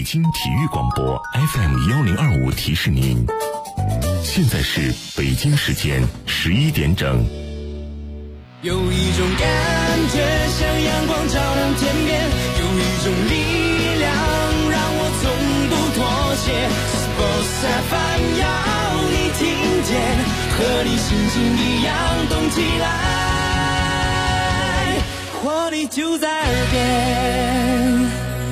北京体育广播 FM1025提示您，现在是北京时间11点整。 有一种感觉像阳光照亮天边，有一种力量让我从不妥协。Sports FM 要你听见，和你心情一样动起来，活力就在耳边。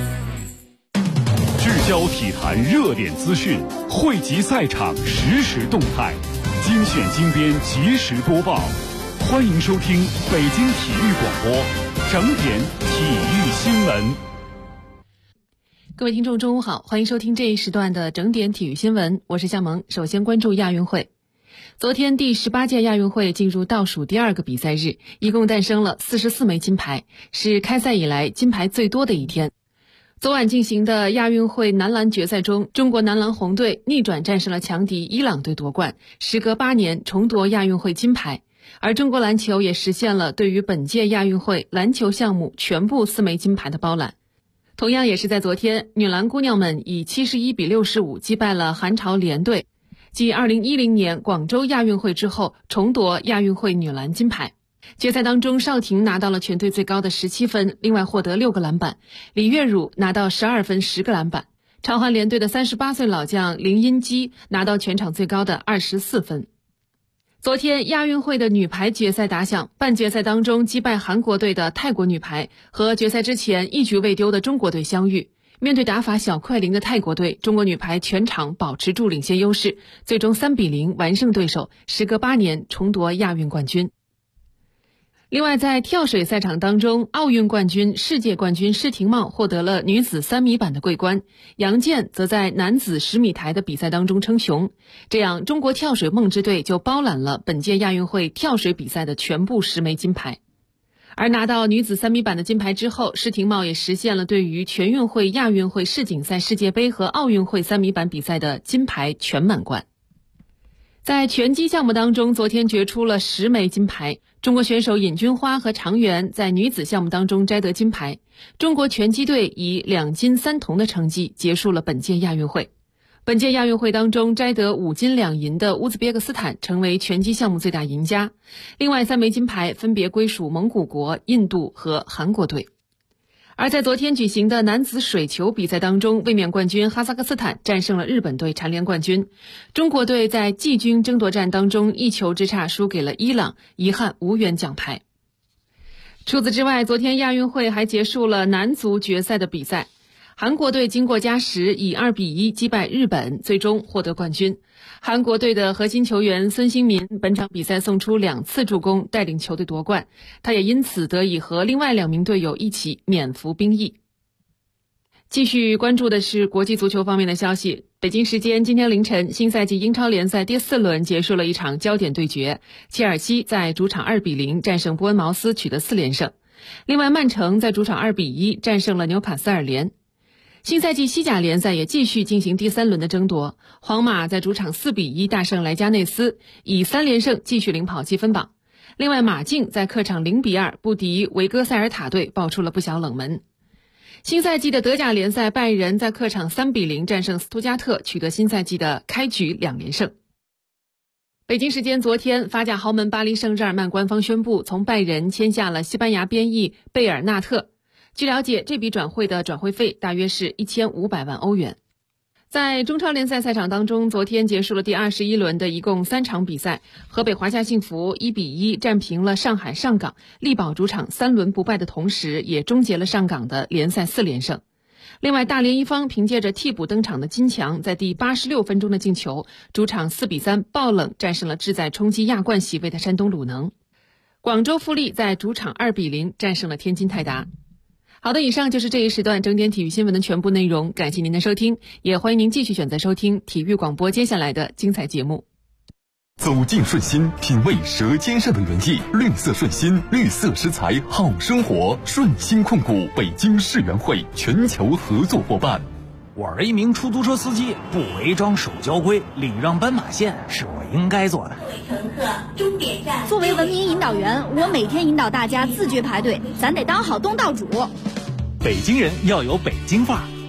聚焦体坛热点资讯，汇集赛场实时动态，精选精编及时播报。欢迎收听北京体育广播整点体育新闻。 各位听众中午好，欢迎收听这一时段的整点体育新闻，我是夏萌。首先关注亚运会。昨天第18届亚运会进入倒数第2个比赛日，一共诞生了44枚金牌，是开赛以来金牌最多的一天。昨晚进行的亚运会男篮决赛中，中国男篮红队逆转战胜了强敌伊朗队夺冠，时隔8年重夺亚运会金牌。而中国篮球也实现了对于本届亚运会篮球项目全部4枚金牌的包揽。同样也是在昨天，女篮姑娘们以71-65击败了韩朝联队，继2010年广州亚运会之后重夺亚运会女篮金牌。决赛当中，邵婷拿到了全队最高的17分，另外获得6个篮板；李月汝拿到12分10个篮板。朝韩联队的38岁老将林茵基拿到全场最高的24分。昨天亚运会的女排决赛打响，半决赛当中击败韩国队的泰国女排和决赛之前一局未丢的中国队相遇。面对打法小快灵的泰国队，中国女排全场保持住领先优势，最终3-0完胜对手，时隔8年重夺亚运冠军。另外在跳水赛场当中，奥运冠军、世界冠军施廷懋获得了女子3米板的桂冠，杨健则在男子10米台的比赛当中称雄。这样中国跳水梦之队就包揽了本届亚运会跳水比赛的全部10枚金牌。而拿到女子3米板的金牌之后，施廷懋也实现了对于全运会、亚运会、世锦赛、世界杯和奥运会3米板比赛的金牌全满贯。在拳击项目当中，昨天决出了10枚金牌，中国选手尹君花和常媛在女子项目当中摘得金牌，中国拳击队以2金3铜的成绩结束了本届亚运会。本届亚运会当中摘得5金2银的乌兹别克斯坦成为拳击项目最大赢家，另外3枚金牌分别归属蒙古国、印度和韩国队。而在昨天举行的男子水球比赛当中，卫冕冠军哈萨克斯坦战胜了日本队蝉联冠军，中国队在季军争夺战当中1球之差输给了伊朗，遗憾无缘奖牌。除此之外，昨天亚运会还结束了男足决赛的比赛，韩国队经过加时以2-1击败日本，最终获得冠军。韩国队的核心球员孙兴民本场比赛送出2次助攻，带领球队夺冠，他也因此得以和另外2名队友一起免服兵役。继续关注的是国际足球方面的消息。北京时间今天凌晨，新赛季英超联赛第4轮结束了一场焦点对决，切尔西在主场2-0战胜波恩茅斯，取得4连胜。另外曼城在主场2-1战胜了纽卡斯尔联。新赛季西甲联赛也继续进行第3轮的争夺，皇马在主场4-1大胜莱加内斯，以3连胜继续领跑积分榜。另外马竞在客场0-2不敌维戈塞尔塔队，爆出了不小冷门。新赛季的德甲联赛，拜仁在客场3-0战胜斯图加特，取得新赛季的开局2连胜。北京时间昨天，法甲豪门巴黎圣日耳曼官方宣布从拜仁签下了西班牙边翼贝尔纳特。据了解，这笔转会的转会费大约是1500万欧元。在中超联赛赛场当中，昨天结束了第21轮的一共3场比赛，河北华夏幸福1-1战平了上海上港，力保主场3轮不败的同时，也终结了上港的联赛4连胜。另外，大连一方凭借着替补登场的金强，在第86分钟的进球，主场4-3爆冷战胜了志在冲击亚冠席位的山东鲁能。广州富力在主场2-0战胜了天津泰达。好的，以上就是这一时段整点体育新闻的全部内容，感谢您的收听，也欢迎您继续选择收听体育广播接下来的精彩节目。 走进顺心，品味舌尖上的原意，绿色顺心，绿色食材好生活。顺心控股北京世园会全球合作伙伴。 我是一名出租车司机，不违章守交规，礼让斑马线是我应该做的。 各位乘客，终点站。 作为文明引导员，我每天引导大家自觉排队，咱得当好东道主。 北京人要有北京范儿，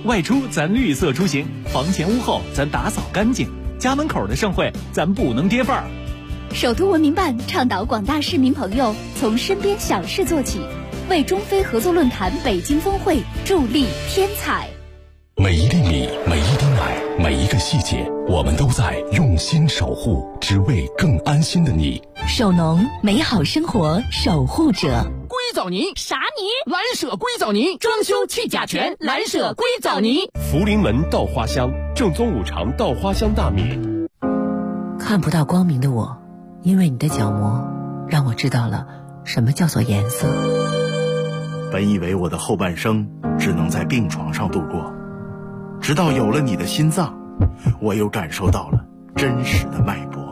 外出咱绿色出行，房前屋后咱打扫干净，家门口的盛会咱不能跌份儿。 首都文明办倡导广大市民朋友从身边小事做起，为中非合作论坛北京峰会助力添彩。 每一粒米，每一滴奶，每一个细节，我们都在用心守护，只为更安心的你。 首农，美好生活守护者。 硅藻泥啥泥？ 蓝舍硅藻泥，装修去甲醛，蓝舍硅藻泥。 福临门稻花香，正宗五常稻花香大米。 看不到光明的我，因为你的角膜，让我知道了什么叫做颜色。 本以为我的后半生只能在病床上度过，直到有了你的心脏，我又感受到了真实的脉搏。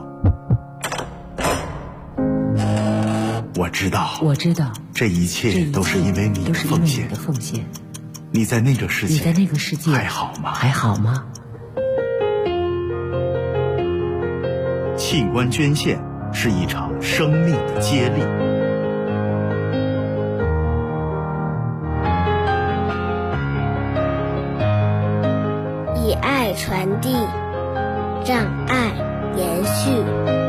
我知道，这一切都是因为你的奉献。你在那个世界还好吗？器官捐献是一场生命的接力。 以爱传递，让爱延续。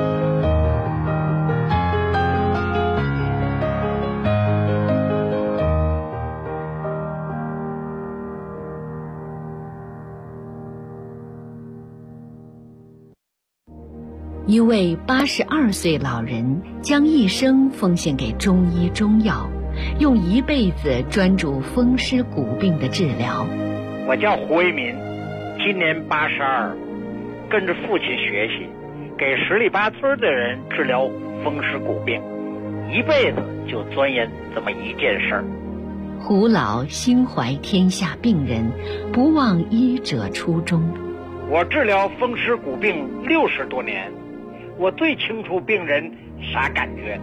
一位82岁老人将一生奉献给中医中药，用一辈子专注风湿骨病的治疗。 我叫胡为民，今年82，跟着父亲学习，给十里八村的人治疗风湿骨病，一辈子就钻研这么一件事儿。 胡老心怀天下病人，不忘医者初衷。 我治疗风湿骨病60多年，我最清楚病人啥感觉，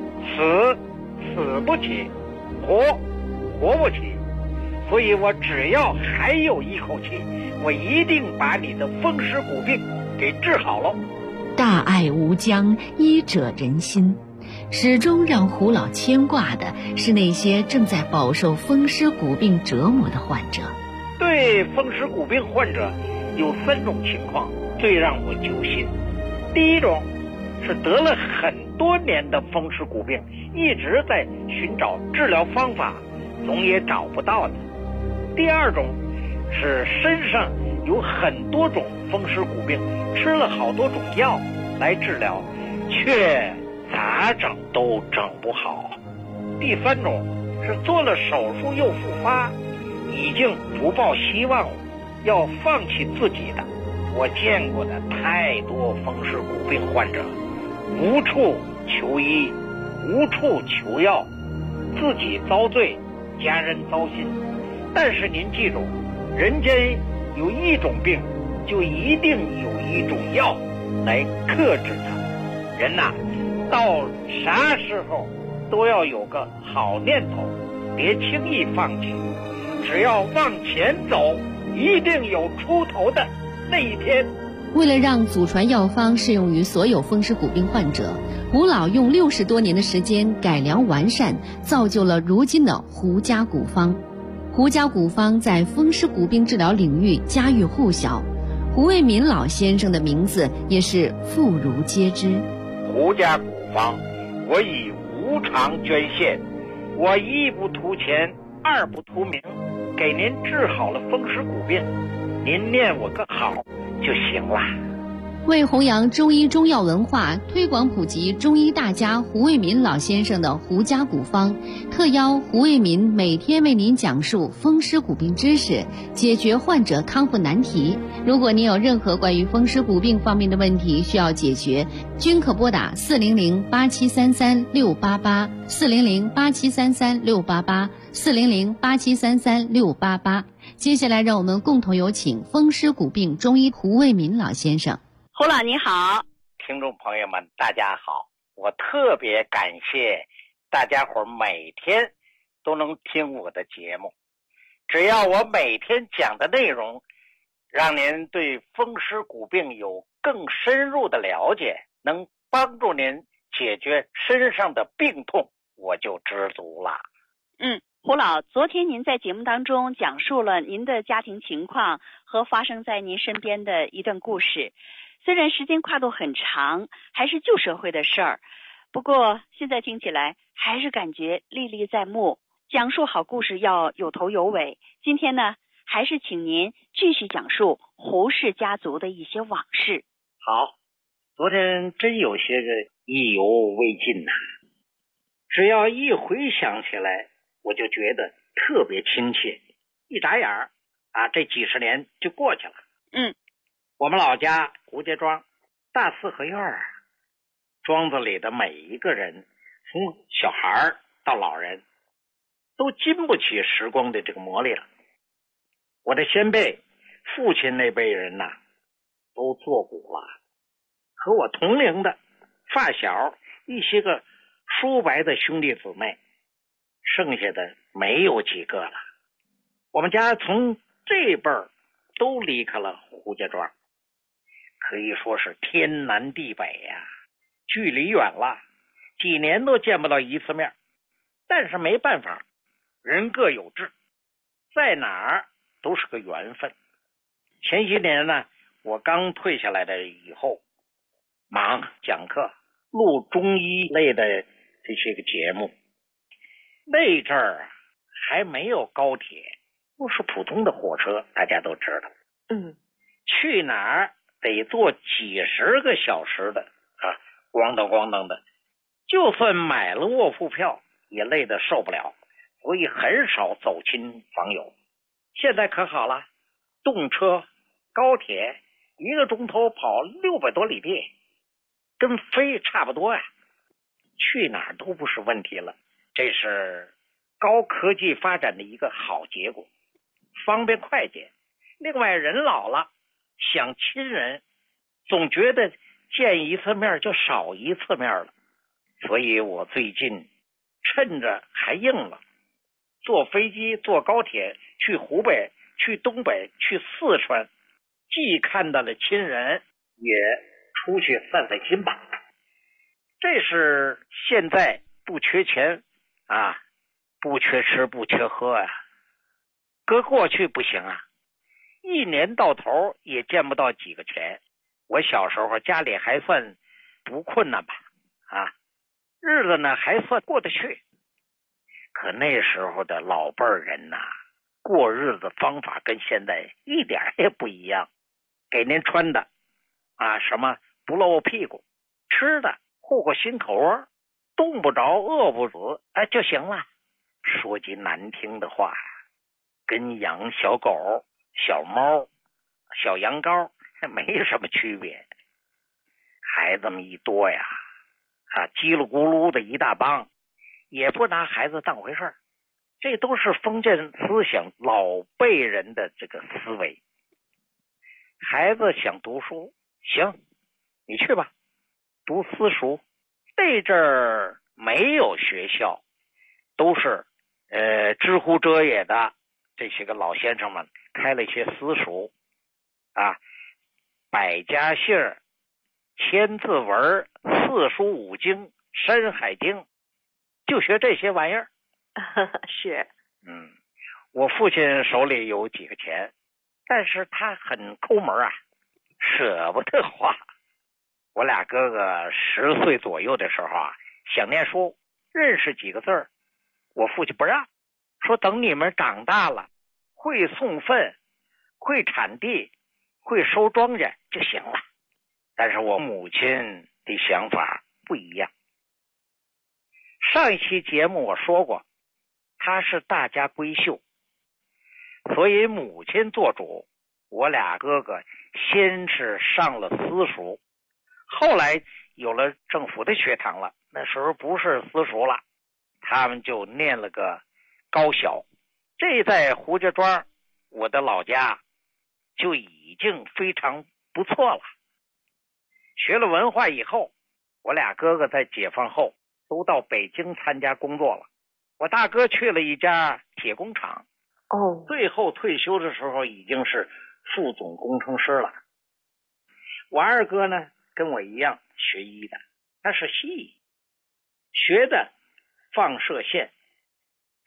死不起，活不起，所以我只要还有一口气，我一定把你的风湿骨病给治好了。 大爱无疆，医者仁心。始终让胡老牵挂的是那些正在饱受风湿骨病折磨的患者。 对风湿骨病患者有3种情况最让我揪心。第一种是得了很多年的风湿骨病，一直在寻找治疗方法，总也找不到的。第二种是身上有很多种风湿骨病，吃了好多种药来治疗，却咋整都整不好。第3种是做了手术又复发，已经不抱希望了，要放弃自己的。我见过的太多风湿骨病患者，无处求医，无处求药，自己遭罪，家人糟心。但是您记住，人间有一种病，就一定有一种药来克制它。人呐，到啥时候都要有个好念头，别轻易放弃，只要往前走，一定有出头的那一天。 为了让祖传药方适用于所有风湿骨病患者，胡老用60多年的时间改良完善，造就了如今的胡家骨方。胡家骨方在风湿骨病治疗领域家喻户晓，胡为民老先生的名字也是妇孺皆知。 胡家骨方，我以无偿捐献，我一不图钱，二不图名，给您治好了风湿骨病，您念我个好就行了。 为弘扬中医中药文化，推广普及中医大家胡为民老先生的胡家骨方，特邀胡为民每天为您讲述风湿骨病知识，解决患者康复难题。如果您有任何关于风湿骨病方面的问题需要解决，均可拨打400-8733-688 400-8733-688 400-8733-688。接下来让我们共同有请风湿骨病中医胡为民老先生。 胡老你好。 听众朋友们大家好，我特别感谢大家伙每天都能听我的节目，只要我每天讲的内容让您对风湿骨病有更深入的了解，能帮助您解决身上的病痛，我就知足了。 胡老，昨天您在节目当中讲述了您的家庭情况和发生在您身边的一段故事，虽然时间跨度很长，还是旧社会的事儿，不过现在听起来还是感觉历历在目。讲述好故事要有头有尾，今天呢，还是请您继续讲述胡氏家族的一些往事。 好，昨天真有些个意犹未尽呐，只要一回想起来，我就觉得特别亲切，一眨眼啊，这几十年就过去了。我们老家胡家庄大四合院啊，庄子里的每一个人，从小孩到老人，都经不起时光的这个磨砺了。我的先辈父亲那辈人呐，都作古了，和我同龄的发小一些个叔伯的兄弟姊妹，剩下的没有几个了。我们家从这辈儿都离开了胡家庄，可以说是天南地北呀，距离远了，几年都见不到一次面。但是没办法，人各有志，在哪儿都是个缘分。前些年呢，我刚退下来的以后，忙讲课，录中医类的这些个节目。那阵儿啊，还没有高铁，都是普通的火车，大家都知道。去哪儿得坐几十个小时的啊，咣当咣当的，就算买了卧铺票也累得受不了，所以很少走亲访友。现在可好了，动车高铁1个钟头跑600多里地，跟飞差不多呀，去哪儿都不是问题了。这是高科技发展的一个好结果，方便快捷。另外人老了，想亲人总觉得见一次面就少一次面了，所以我最近趁着还硬了，坐飞机坐高铁去湖北，去东北，去四川，既看到了亲人，也出去散散心吧。这是现在不缺钱啊，不缺吃不缺喝啊，搁过去不行啊，一年到头也见不到几个钱。我小时候家里还算不困难吧，啊，日子呢还算过得去。可那时候的老辈人呐，过日子方法跟现在一点也不一样。给您穿的啊，什么不露屁股，吃的糊个心口窝，冻不着饿不死就行了。说句难听的话，跟养小狗小猫小羊羔没什么区别。孩子们一多呀，叽里咕噜的一大帮，也不拿孩子当回事儿。这都是封建思想老辈人的这个思维。孩子想读书，行，你去吧，读私塾。这阵儿没有学校，都是知乎者也的这些个老先生们开了一些私塾啊，百家姓、千字文、四书五经、山海经，就学这些玩意儿。 是， 我父亲手里有几个钱，但是他很抠门啊，舍不得花。我俩哥哥10岁左右的时候啊，想念书，认识几个字儿，我父亲不让，说等你们长大了，会送粪，会铲地，会收庄稼就行了。但是我母亲的想法不一样。上一期节目我说过，她是大家闺秀，所以母亲做主，我俩哥哥先是上了私塾，后来有了政府的学堂了，那时候不是私塾了，他们就念了个高小。这在胡家庄，我的老家，就已经非常不错了。学了文化以后，我俩哥哥在解放后都到北京参加工作了。我大哥去了一家铁工厂，最后退休的时候已经是副总工程师了。我二哥呢，跟我一样学医的，他是西医，学的放射线，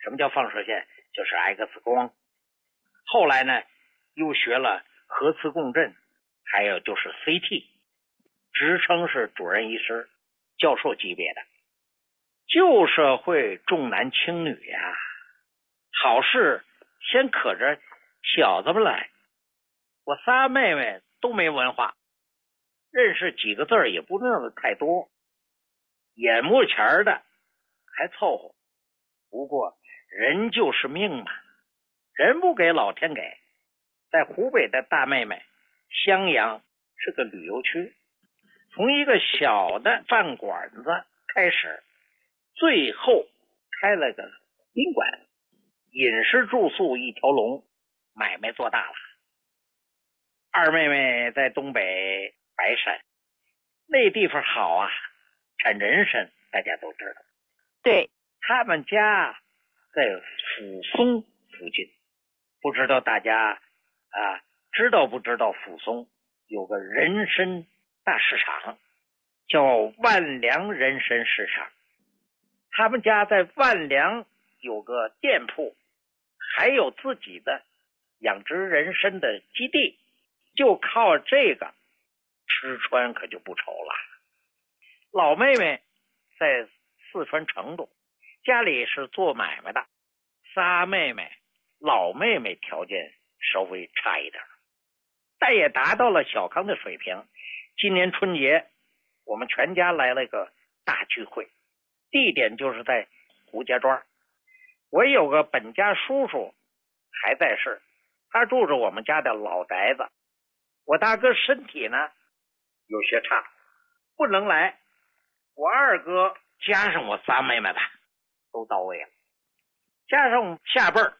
什么叫放射线？就是 X 光。后来呢，又学了核磁共振，还有就是 CT， 职称是主任医师，教授级别的。旧社会重男轻女呀，好事先可着小子们来。我仨妹妹都没文化，认识几个字也不认得太多，眼目前的还凑合。不过人就是命嘛，人不给老天给。在湖北的大妹妹襄阳是个旅游区，从一个小的饭馆子开始，最后开了个宾馆，饮食住宿一条龙，买卖做大了。二妹妹在东北白山，那地方好啊，产人参，大家都知道。 对， 他们家在抚松附近，不知道大家知道不知道抚松有个人参大市场，叫万良人参市场。他们家在万良有个店铺，还有自己的养殖人参的基地，就靠这个吃穿可就不愁了。老妹妹在四川成都，家里是做买卖的。仨妹妹，老妹妹条件稍微差一点，但也达到了小康的水平。今年春节我们全家来了个大聚会，地点就是在胡家庄。我有个本家叔叔还在世，他住着我们家的老宅子。我大哥身体呢有些差，不能来。我二哥加上我仨妹妹吧，都到位了，加上下辈儿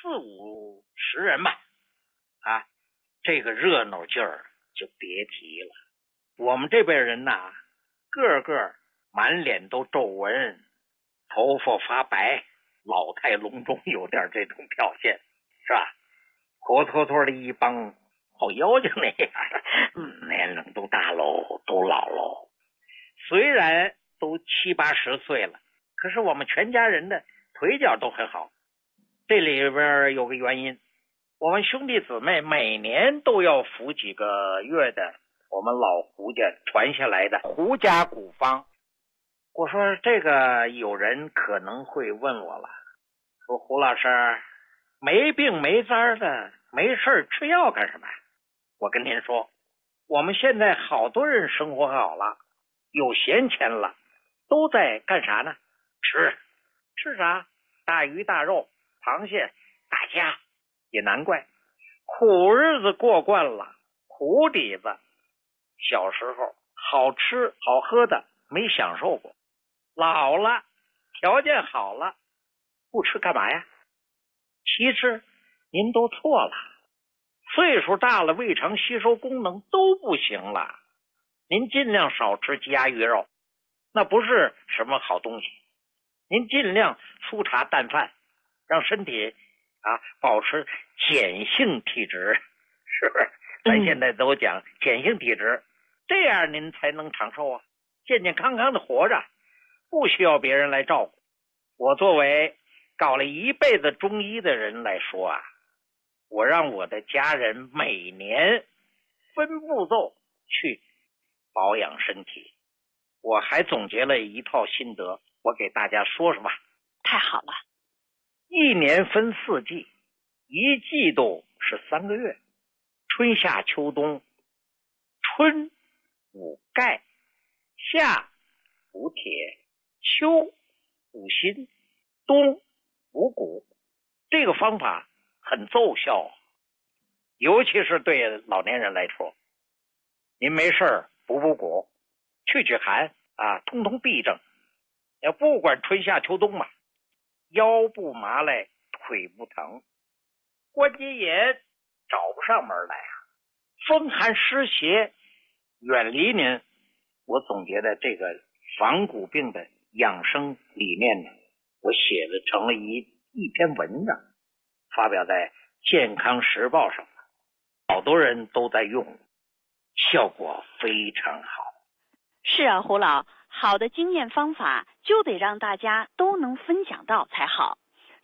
40-50人吧，这个热闹劲儿就别提了。我们这辈人呐，个个满脸都皱纹，头发发白，老态龙钟，有点这种表现，是吧？活脱脱的一帮好妖精那样，年龄都大喽，都老喽。虽然都70-80岁了，可是我们全家人的腿脚都很好。这里边有个原因，我们兄弟姊妹每年都要服几个月的我们老胡家传下来的胡家古方。我说这个有人可能会问我了，说胡老师没病没灾的，没事吃药干什么？我跟您说，我们现在好多人生活好了，有闲钱了，都在干啥呢？吃啥？大鱼大肉，螃蟹大虾。也难怪，苦日子过惯了，苦底子，小时候好吃好喝的没享受过，老了条件好了，不吃干嘛呀？其实您都错了，岁数大了，胃肠吸收功能都不行了。您尽量少吃鸡鸭鱼肉，那不是什么好东西。您尽量粗茶淡饭，让身体保持碱性体质，是不是？咱现在都讲碱性体质，这样您才能长寿啊，健健康康的活着，不需要别人来照顾。我作为搞了一辈子中医的人来说我让我的家人每年分步骤去保养身体。我还总结了一套心得，我给大家说说吧。 太好了。 一年分4季，一季度是3个月，春夏秋冬。春补钙，夏补铁，秋补锌，冬补骨。这个方法很奏效，尤其是对老年人来说。您没事补骨，去寒通通痹症。要不管春夏秋冬嘛，腰不麻来，腿不疼，关节炎找不上门来风寒湿邪远离您。我总结的这个防骨病的养生理念呢，我写的成了一篇文章，发表在健康时报上，好多人都在用，效果非常好。 是啊，胡老，好的经验方法就得让大家都能分享到才好。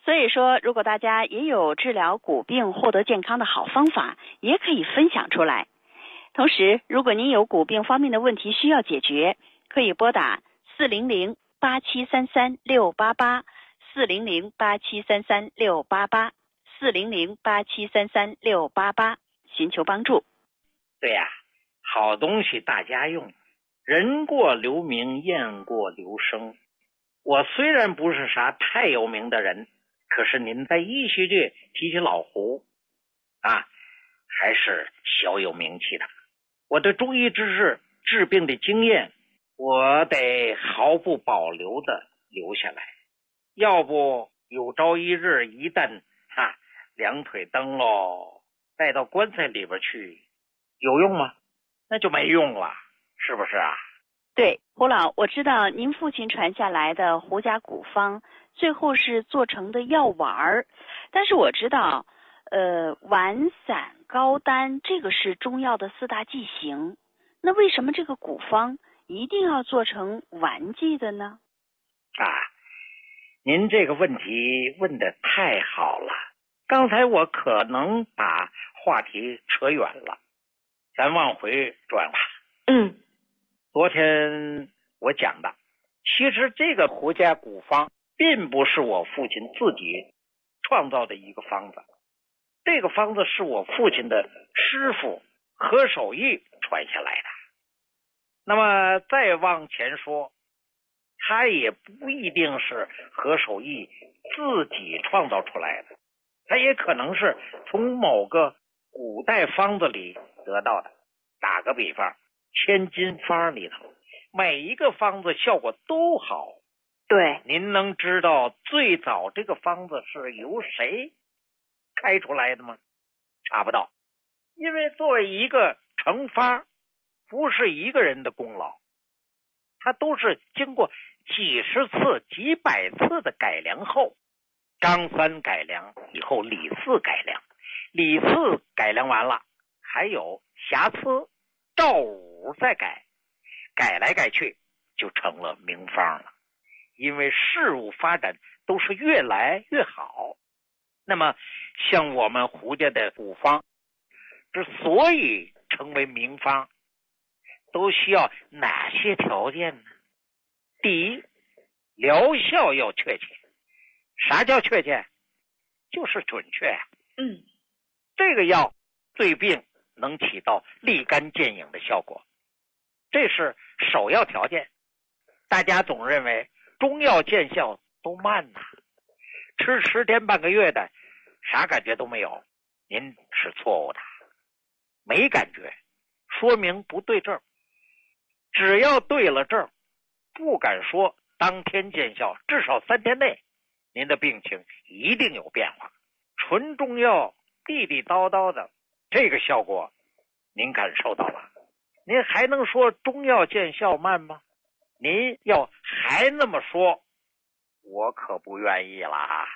所以说，如果大家也有治疗骨病、获得健康的好方法，也可以分享出来。同时，如果您有骨病方面的问题需要解决，可以拨打400-8733-688 400-8733-688 400-8733-688寻求帮助。 对呀，好东西大家用，人过留名，雁过留声。我虽然不是啥太有名的人，可是您在医学界提起老胡啊，还是小有名气的。我对中医知识、治病的经验，我得毫不保留的留下来，要不有朝一日一旦两腿蹬喽，带到棺材里边去，有用吗？那就没用了，是不是啊？ 对，胡老，我知道您父亲传下来的胡家古方最后是做成的药丸儿，但是我知道丸、散、膏、丹这个是中药的4大剂型，那为什么这个古方一定要做成丸剂的呢？ 您这个问题问得太好了，刚才我可能把话题扯远了，咱往回转吧。昨天我讲的，其实这个胡家古方并不是我父亲自己创造的一个方子，这个方子是我父亲的师傅何守义传下来的。那么再往前说，他也不一定是何守义自己创造出来的，他也可能是从某个古代方子里得到的。打个比方，千金方里头每一个方子效果都好， 对， 您能知道最早这个方子是由谁开出来的吗？查不到，因为作为一个成方，不是一个人的功劳，它都是经过几十次、几百次的改良后，张三改良以后，李四改良，李四改良完了，还有瑕疵，赵五再改，改来改去就成了名方了。因为事物发展都是越来越好，那么像我们胡家的古方之所以成为名方，都需要哪些条件呢？第一，疗效要确切。啥叫确切？就是准确啊。这个药对病能起到立竿见影的效果，这是首要条件。大家总认为中药见效都慢呐，吃10天半个月的啥感觉都没有，您是错误的。没感觉说明不对症，只要对了症，不敢说当天见效，至少3天内您的病情一定有变化。纯中药地地道道的这个效果您感受到了，您还能说中药见效慢吗？您要还那么说，我可不愿意啦。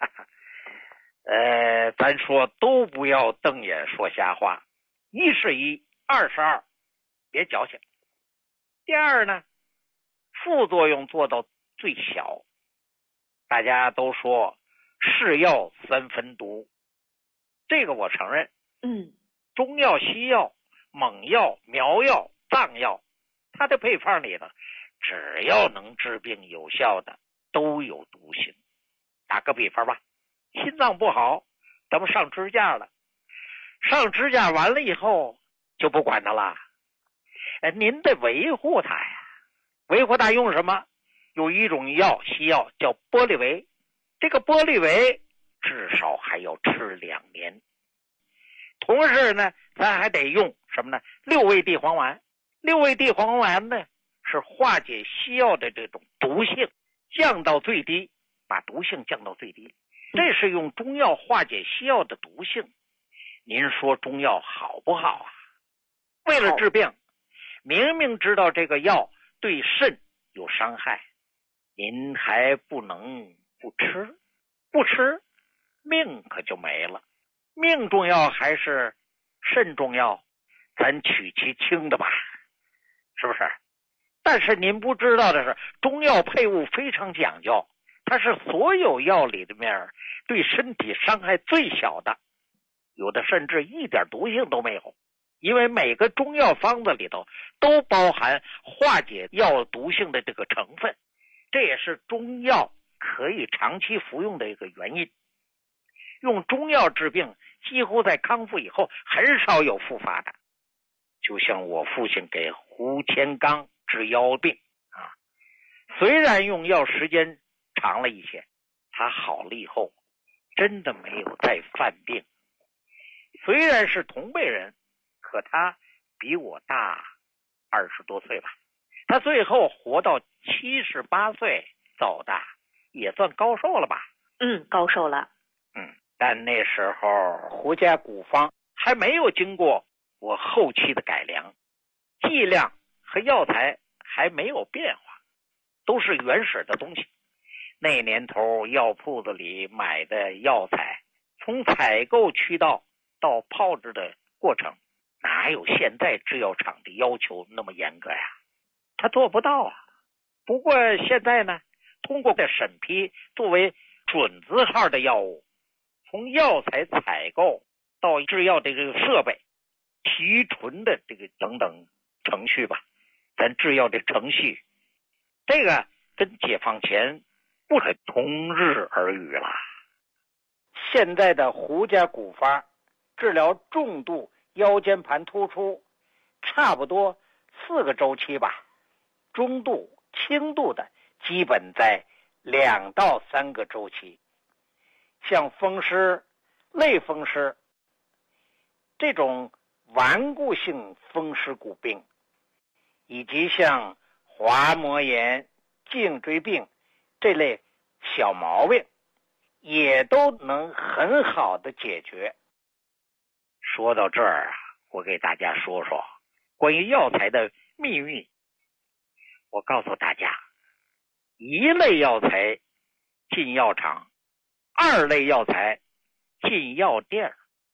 咱说都不要瞪眼说瞎话，一是一，二是二，别矫情。第二呢，副作用做到最小。大家都说是药3分毒，这个我承认。中药、西药、猛药、苗药、藏药，它的配方里呢，只要能治病有效的都有毒性。打个比方吧，心脏不好，咱们上支架了，上支架完了以后就不管它了，您得维护它呀。维护它用什么？有一种药，西药叫玻利维，这个玻利维至少还要吃2年。同时呢，咱还得用什么呢？6味地黄丸。6味地黄丸呢，是化解西药的这种毒性，降到最低，把毒性降到最低。这是用中药化解西药的毒性。您说中药好不好啊？为了治病，明明知道这个药对肾有伤害，您还不能不吃，不吃命可就没了。命重要还是肾重要？咱取其轻的吧，是不是？但是您不知道的是，中药配伍非常讲究， 它是所有药里面对身体伤害最小的，有的甚至一点毒性都没有。因为每个中药方子里头都包含化解药毒性的这个成分，这也是中药可以长期服用的一个原因。用中药治病，几乎在康复以后很少有复发的。就像我父亲给胡千刚治腰病啊，虽然用药时间长了一些，他好了以后真的没有再犯病。虽然是同辈人，可他比我大20多岁吧，他最后活到78岁走的，也算高寿了吧？ 高寿了。 但那时候胡家古方还没有经过我后期的改良，剂量和药材还没有变化，都是原始的东西。那年头药铺子里买的药材，从采购渠道到炮制的过程，哪有现在制药厂的要求那么严格呀？他做不到啊。不过现在呢，通过的审批作为准字号的药物，从药材采购到制药的这个设备、提纯的这个等等程序吧，咱制药的程序，这个跟解放前不可同日而语了。现在的胡家古方治疗重度腰间盘突出，差不多4个周期吧，中度、轻度的基本在2到3个周期。像风湿、类风湿这种顽固性风湿骨病，以及像滑膜炎、颈椎病这类小毛病，也都能很好的解决。说到这儿啊，我给大家说说关于药材的秘密。我告诉大家，一类药材进药厂，2类药材进药店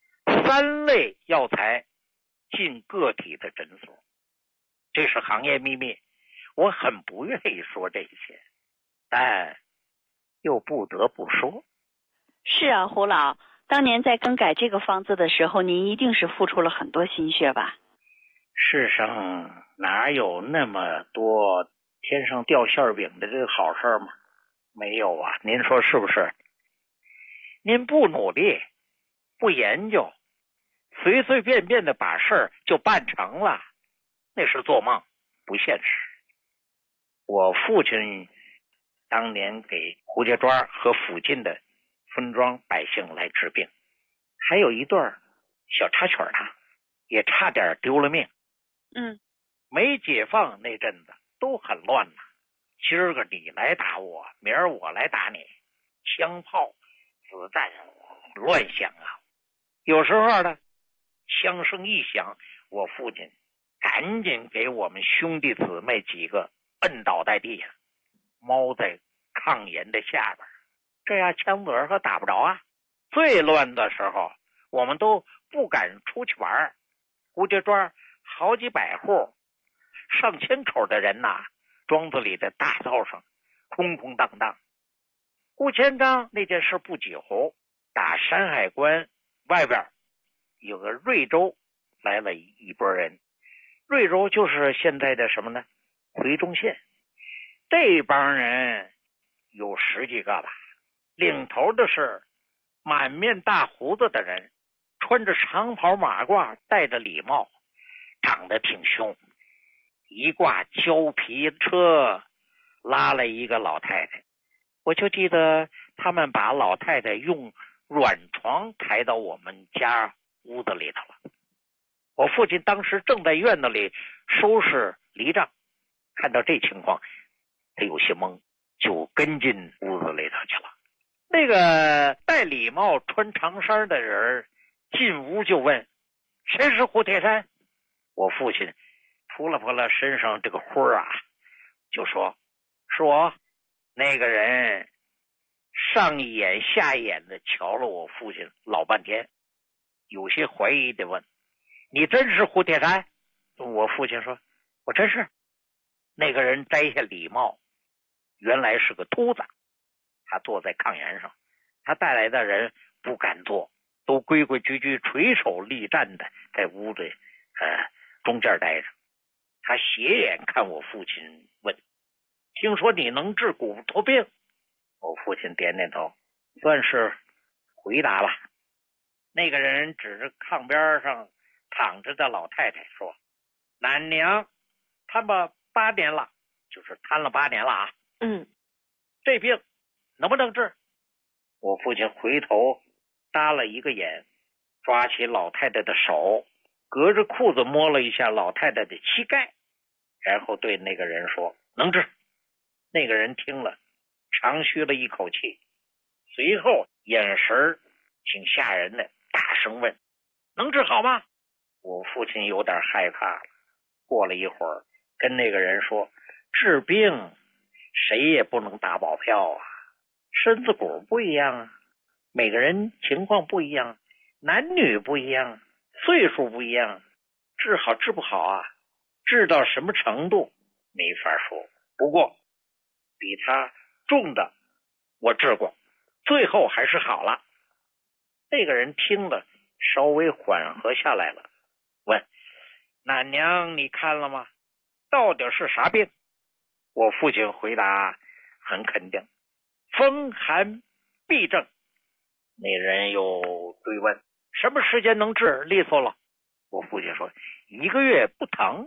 ，3类药材进个体的诊所。这是行业秘密，我很不愿意说这些，但又不得不说。 是啊，胡老，当年在更改这个方子的时候，您一定是付出了很多心血吧？ 世上哪有那么多天上掉馅饼的这个好事吗？没有啊，您说是不是？您不努力，不研究，随随便便的把事儿就办成了，那是做梦，不现实。我父亲当年给胡家庄和附近的村庄百姓来治病，还有一对小插曲呢，也差点丢了命。没解放那阵子都很乱呐，今儿个你来打我，明儿我来打你，枪炮子弹乱响啊。有时候呢，枪声一响，我父亲赶紧给我们兄弟姊妹几个摁倒在地下，猫在炕沿的下边，这样枪子儿可打不着啊。最乱的时候我们都不敢出去玩，胡家庄好几百户上千口的人呐，庄子里的大道上空空荡荡。胡千刚那件事不久后，打山海关外边有个瑞州来了一拨人，瑞州就是现在的什么呢？回中县。这帮人有10几个吧，领头的是满面大胡子的人，穿着长袍马褂，戴着礼帽，长得挺凶。一挂胶皮车拉了一个老太太，我就记得他们把老太太用软床抬到我们家屋子里头了。我父亲当时正在院子里收拾犁杖，看到这情况他有些懵，就跟进屋子里头去了。那个戴礼帽穿长衫的人进屋就问，谁是胡铁山？我父亲扑了扑了身上这个灰啊，就说是我。那个人上一眼下一眼的瞧了我父亲老半天，有些怀疑的问，你真是胡铁山？我父亲说，我真是。那个人摘下礼帽，原来是个秃子， 他坐在炕沿上，他带来的人不敢坐，都规规矩矩垂手立站的在屋子中间待着。他斜眼看我父亲，问：听说你能治骨头病？我父亲点点头，算是回答了。那个人指着炕边上躺着的老太太说：俺娘瘫了8年了，就是瘫了8年了啊。这病能不能治？我父亲回头搭了一个眼，抓起老太太的手，隔着裤子摸了一下老太太的膝盖，然后对那个人说：能治。那个人听了长吁了一口气，随后眼神挺吓人的，大声问：能治好吗？我父亲有点害怕了，过了一会儿跟那个人说：治病谁也不能打保票啊，身子骨不一样啊，每个人情况不一样，男女不一样，岁数不一样，治好治不好啊，治到什么程度没法说。不过比他重的我治过，最后还是好了。那个人听了稍微缓和下来了，问：俺娘你看了吗？到底是啥病？我父亲回答很肯定：风寒痹症。那人又追问：什么时间能治利索了？我父亲说：1个月不疼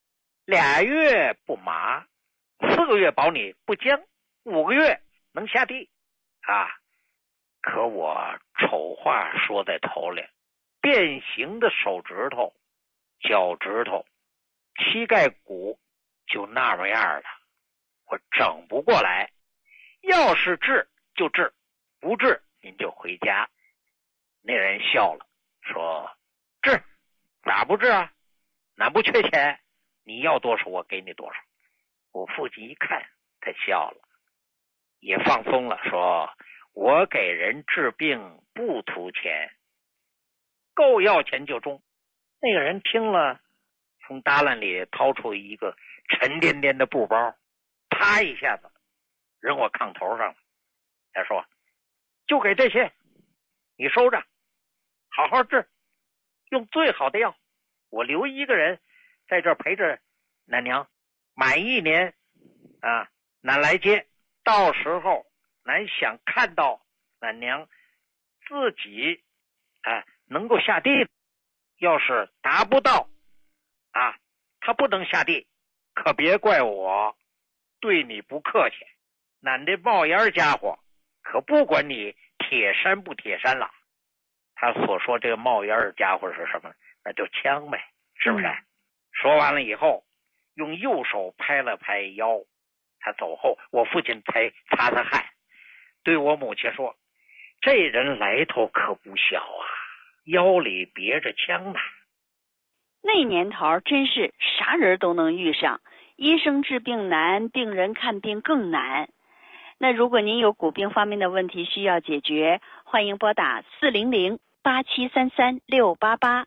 ，2月不麻，4个月保你不僵，5个月能下地啊。可我丑话说在头里，变形的手指头、脚趾头、膝盖骨就那么样了，我整不过来。要是治就治，不治您就回家。那人笑了，说：治，咋不治啊？俺不缺钱，你要多少我给你多少。我父亲一看，他笑了，也放松了，说：我给人治病不图钱，够要钱就中。那个人听了，从旮旯里掏出一个沉甸甸的布包，啪一下子扔我炕头上了。他说：就给这些，你收着，好好治，用最好的药。我留1个人在这陪着俺娘，满1年啊，俺来接。到时候俺想看到俺娘自己能够下地，要是达不到啊，她不能下地，可别怪我对你不客气。俺这冒烟家伙可不管你铁山不铁山了。他所说这个冒烟家伙是什么？那就枪呗，是不是？说完了以后，用右手拍了拍腰。他走后，我父亲才擦擦汗，对我母亲说：这人来头可不小啊，腰里别着枪呢。 那年头真是啥人都能遇上，医生治病难，病人看病更难。那如果您有骨病方面的问题需要解决，欢迎拨打400-8733-688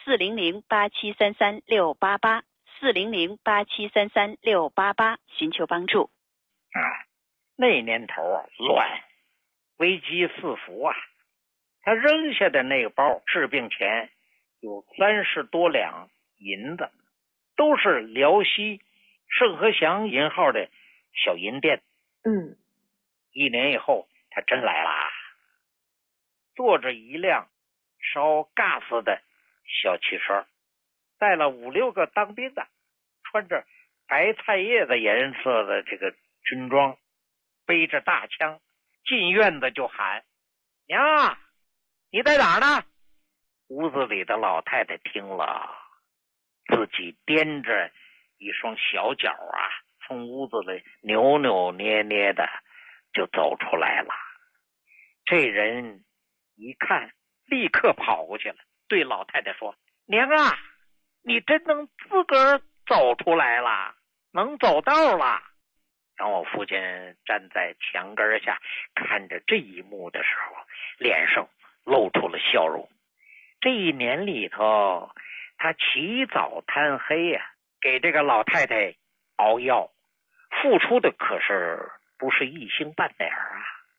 400-8733-688 400-8733-688寻求帮助。 那年头乱，危机四伏啊。他扔下的那个包治病钱有30多两银子，都是辽西盛和祥银号的小银店。1年以后他真来了，坐着一辆烧嘎斯的小汽车，带了5、6个当兵的，穿着白菜叶子颜色的这个军装，背着大枪，进院子就喊：娘啊，你在哪儿呢？屋子里的老太太听了，自己踮着一双小脚啊，从屋子里扭扭捏捏的就走出来了。这人一看，立刻跑过去了，对老太太说：娘啊，你真能自个儿走出来了，能走道了。当我父亲站在墙根下看着这一幕的时候，脸上露出了笑容。这1年里头，他起早贪黑呀，给这个老太太熬药，付出的可是不是一星半点啊。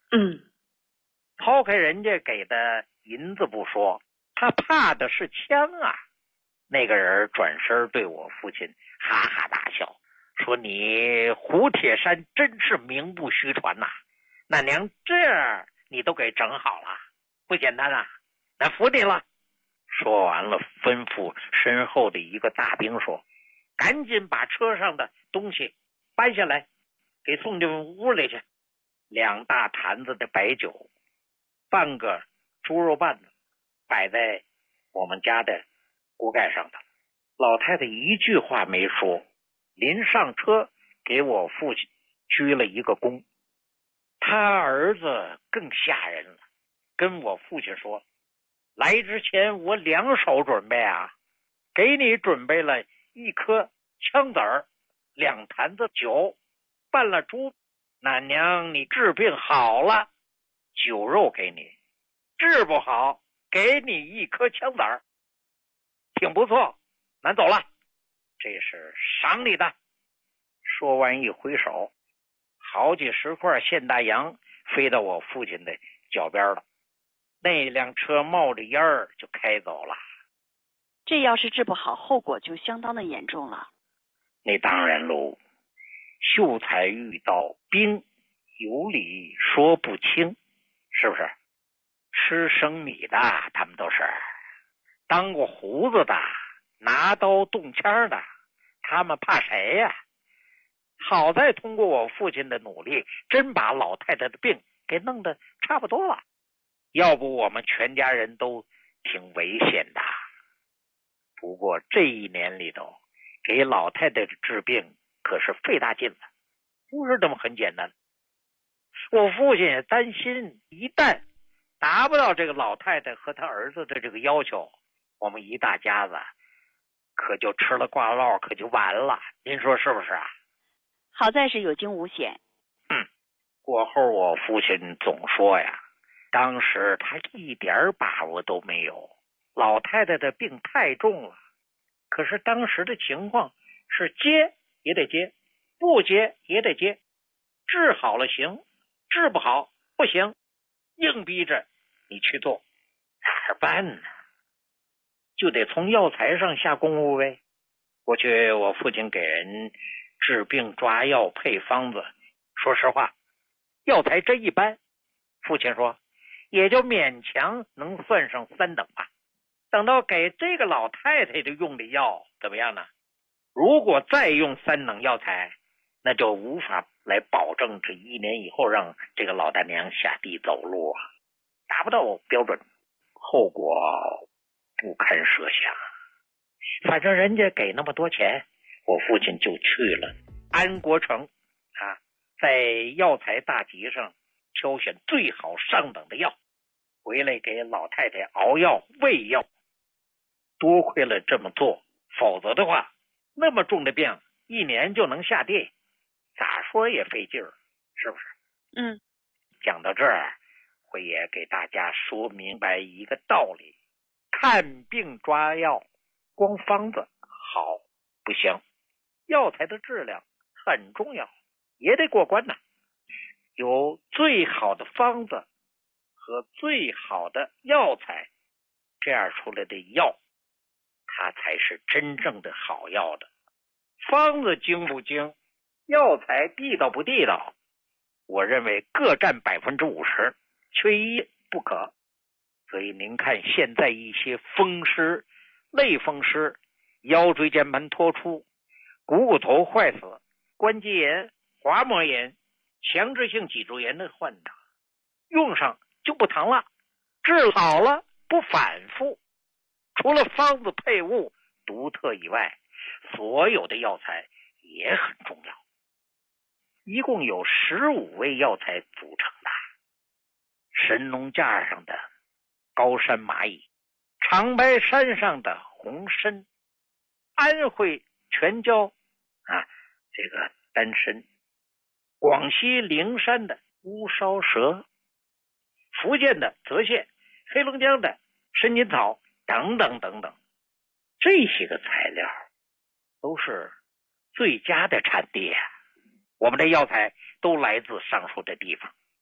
抛开人家给的银子不说，他怕的是枪啊。那个人转身对我父亲哈哈大笑，说你胡铁山真是名不虚传呐，那娘这样你都给整好了，不简单啊，那服你了。说完了，吩咐身后的一个大兵说，赶紧把车上的东西搬下来，给送进屋里去。2大坛子的白酒，半个猪肉拌子摆在我们家的锅盖上的。老太太一句话没说，临上车给我父亲鞠了一个躬。他儿子更吓人了，跟我父亲说，来之前我2手准备啊，给你准备了1颗枪子儿，2坛子酒，拌了猪，那娘你治病好了，酒肉给你；治不好，给你1颗枪子儿，挺不错，难走了，这是赏你的。说完一挥手，好几10块现大洋飞到我父亲的脚边了。那辆车冒着烟儿就开走了。 这要是治不好，后果就相当的严重了。 那当然喽，秀才遇到兵，有理说不清，是不是？吃生米的他们都是，当过胡子的，拿刀动枪的，他们怕谁呀？好在通过我父亲的努力，真把老太太的病给弄得差不多了，要不我们全家人都挺危险的。不过这1年里头，给老太太治病可是费大劲了，不是这么很简单。我父亲也担心，一旦达不到这个老太太和他儿子的这个要求，我们一大家子可就吃了挂烙，可就完了。您说是不是啊？ 好在是有惊无险。 过后我父亲总说呀，当时他一点把握都没有，老太太的病太重了。可是当时的情况是接也得接，不接也得接，治好了行，治不好不行，硬逼着你去做，哪儿办呢？就得从药材上下功夫呗。过去我父亲给人治病抓药配方子，说实话药材真一般，父亲说也就勉强能算上3等吧。等到给这个老太太的用的药怎么样呢？如果再用3等药材，那就无法来保证这1年以后让这个老大娘下地走路啊，达不到标准，后果不堪设想。反正人家给那么多钱，我父亲就去了安国城啊，在药材大集上挑选最好上等的药，回来给老太太熬药喂药。多亏了这么做，否则的话，那么重的病1年就能下地，咋说也费劲儿，是不是？讲到这儿，我也给大家说明白一个道理：看病抓药，光方子好不行，药材的质量很重要，也得过关呐。有最好的方子和最好的药材，这样出来的药，它才是真正的好药的。方子精不精，药材地道不地道，我认为各占50%，缺一不可。所以您看现在一些风湿、类风湿、腰椎间盘脱出、股头坏死、关节炎、滑膜炎、强直性脊柱炎的患者，用上就不疼了，治好了不反复。除了方子配伍独特以外，所有的药材也很重要。一共有15味药材组成的。神农架上的高山蚂蚁，长白山上的红参，安徽全椒啊，这个丹参，广西灵山的乌梢蛇，福建的泽泻，黑龙江的参金草等等等等，这些个材料都是最佳的产地啊。我们的药材都来自上述的地方。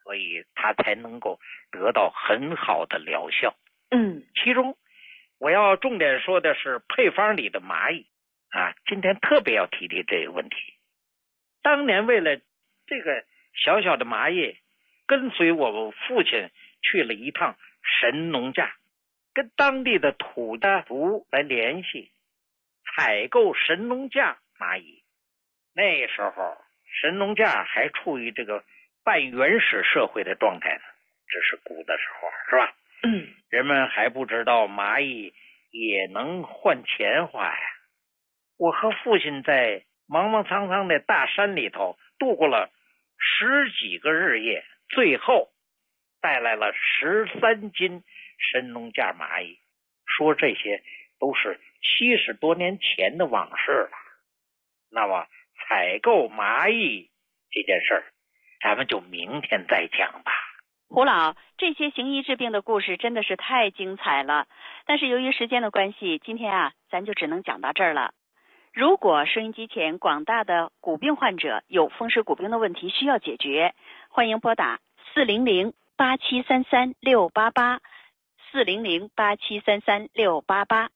所以它才能够得到很好的疗效。其中我要重点说的是配方里的蚂蚁啊，今天特别要提这个问题。当年为了这个小小的蚂蚁，跟随我父亲去了一趟神农架，跟当地的土家族来联系，采购神农架蚂蚁。那时候神农架还处于这个半原始社会的状态呢，这是古的时候，是吧？人们还不知道蚂蚁也能换钱花呀。我和父亲在茫茫苍苍的大山里头度过了10几个日夜，最后带来了13斤神农架蚂蚁。说这些都是70多年前的往事了。那么采购蚂蚁这件事儿，咱们就明天再讲吧。 胡老，这些行医治病的故事真的是太精彩了，但是由于时间的关系，今天咱就只能讲到这儿了。如果收音机前广大的骨病患者有风湿骨病的问题需要解决，欢迎拨打400-8733-688 400-8733-688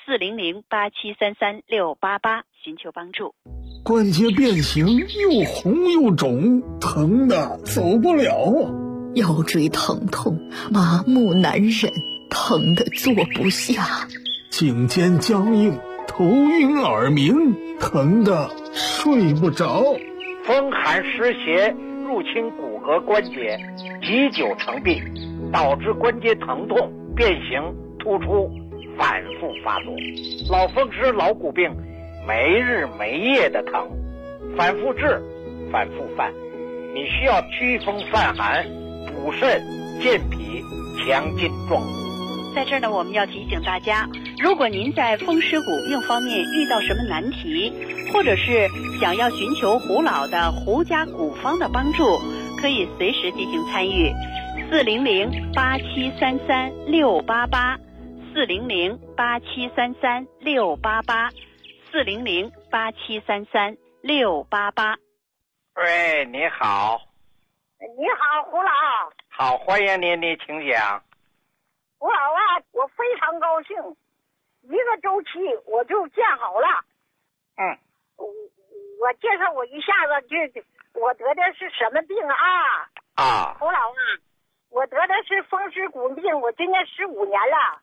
400-8733-688寻求帮助。 关节变形，又红又肿，疼的走不了啊！ 腰椎疼痛，麻木难忍，疼得坐不下； 颈肩僵硬，头晕耳鸣，疼得睡不着； 风寒湿邪入侵骨骼关节，积久成病，导致关节疼痛、变形、突出，反复发作。老风湿、老骨病没日没夜的疼，反复治，反复犯。你需要祛风散寒、补肾健脾、强筋壮骨。 在这儿呢，我们要提醒大家，如果您在风湿骨病方面遇到什么难题，或者是想要寻求胡老的胡家古方的帮助，可以随时进行参与。400-8733-688 400-8733-688 400-8733-688。 喂，你好。 你好，胡老。 好，欢迎您，你请讲。 胡老我非常高兴，1个周期我就见好了。我介绍我一下子，我得的是什么病啊？胡老我得的是风湿骨病，我今年15年了。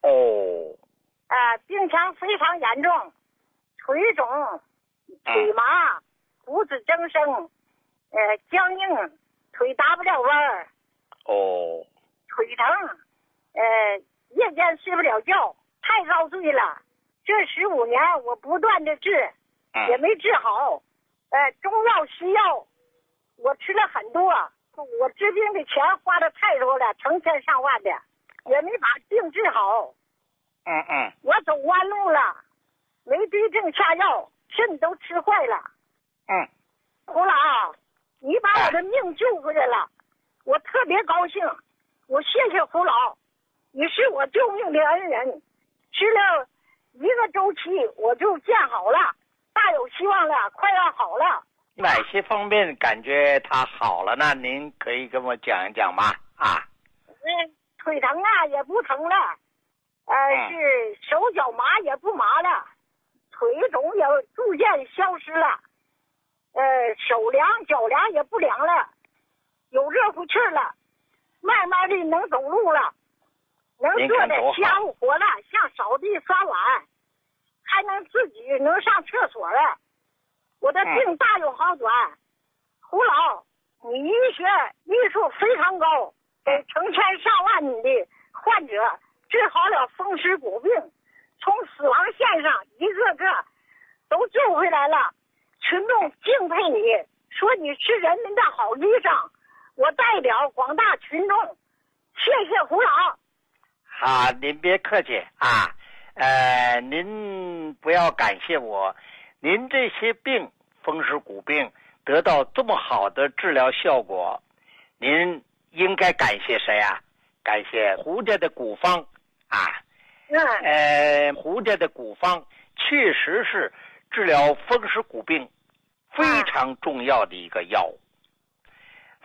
病情非常严重，腿肿、腿麻、骨质增生，僵硬，腿打不了弯儿。腿疼，夜间睡不了觉，太遭罪了。这15年我不断的治，也没治好。中药西药我吃了很多，我治病的钱花的太多了，成千上万的，也没把病治好。我走弯路了，没对症下药，肾都吃坏了。胡老，你把我的命救回来了，我特别高兴，我谢谢胡老，你是我救命的恩人。吃了1个周期我就见好了，大有希望了，快要好了。 哪些方面感觉他好了呢？您可以跟我讲一讲吗？ 腿疼也不疼了，是手脚麻也不麻了，腿肿也逐渐消失了，手凉脚凉也不凉了，有热乎气了，慢慢的能走路了，能做点家务活了，像扫地刷碗，还能自己能上厕所了。我的病大有好转。胡老，你医学医术非常高，给成千上万的患者治好了风湿骨病，从死亡线上一个个都救回来了。群众敬佩你，说你是人民的好医生。我代表广大群众谢谢胡老。 好，您别客气啊。您不要感谢我，您这些病，风湿骨病得到这么好的治疗效果，您应该感谢谁啊？感谢胡家的古方啊。胡家的古方确实是治疗风湿骨病非常重要的一个药物。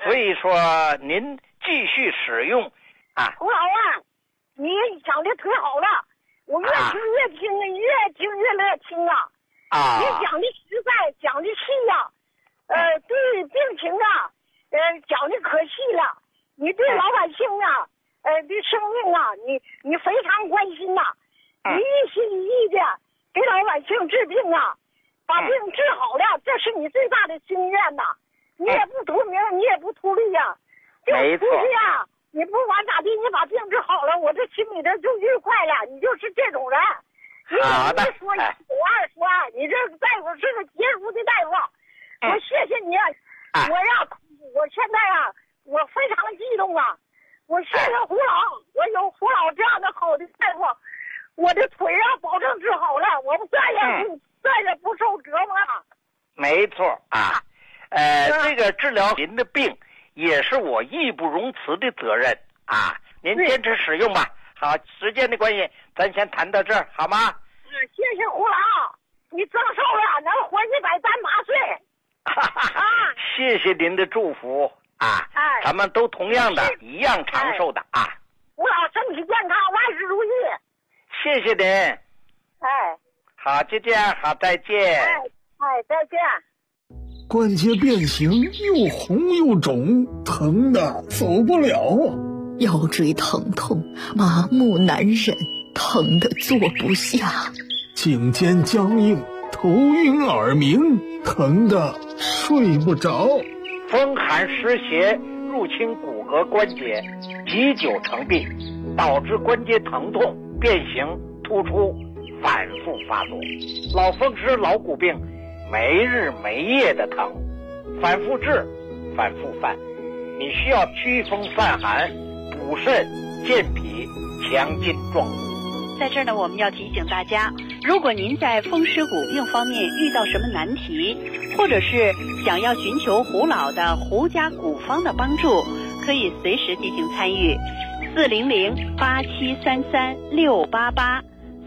所以说您继续使用啊。 胡老啊，你讲的忒好了，我越听越听，越听越乐听啊。 啊， 你讲的实在，讲的细呀，对病情啊，讲的可细了。你对老百姓啊，对生命啊，你非常关心呐，你一心一意的给老百姓治病啊，把病治好了，这是你最大的心愿呐。你也不图名，你也不图利呀，就出去呀，你不管咋地，你把病治好了，我这心里头就愉快了。你就是这种人。你一说一，我二说二，你这大夫是个杰出的大夫，我谢谢你。我现在啊，我非常激动啊！我谢谢胡老，我有胡老这样的好的大夫，我的腿啊保证治好了，我们再也不受折磨了。 没错啊，这个治疗您的病也是我义不容辞的责任啊！您坚持使用吧。好，时间的关系，咱先谈到这儿，好吗？ 谢谢胡老，你增寿了，能活138岁。 谢谢您的祝福啊！咱们都同样的一样长寿的啊！ 胡老身体健康，万事如意。 谢谢您。好，就这样，好，再见。 再见。 关节变形，又红又肿，疼的走不了啊！ 腰椎疼痛，麻木难忍，疼得坐不下； 颈肩僵硬，头晕耳鸣，疼得睡不着； 风寒湿邪入侵骨骼关节，积久成病，导致关节疼痛、变形、突出，反复发作。老风湿、老骨病，没日没夜的疼，反复治，反复犯。你需要驱风散寒，补肾健脾，强筋壮骨。 在这儿呢，我们要提醒大家，如果您在风湿骨病方面遇到什么难题，或者是想要寻求胡老的胡家古方的帮助，可以随时进行参与。400-8733-688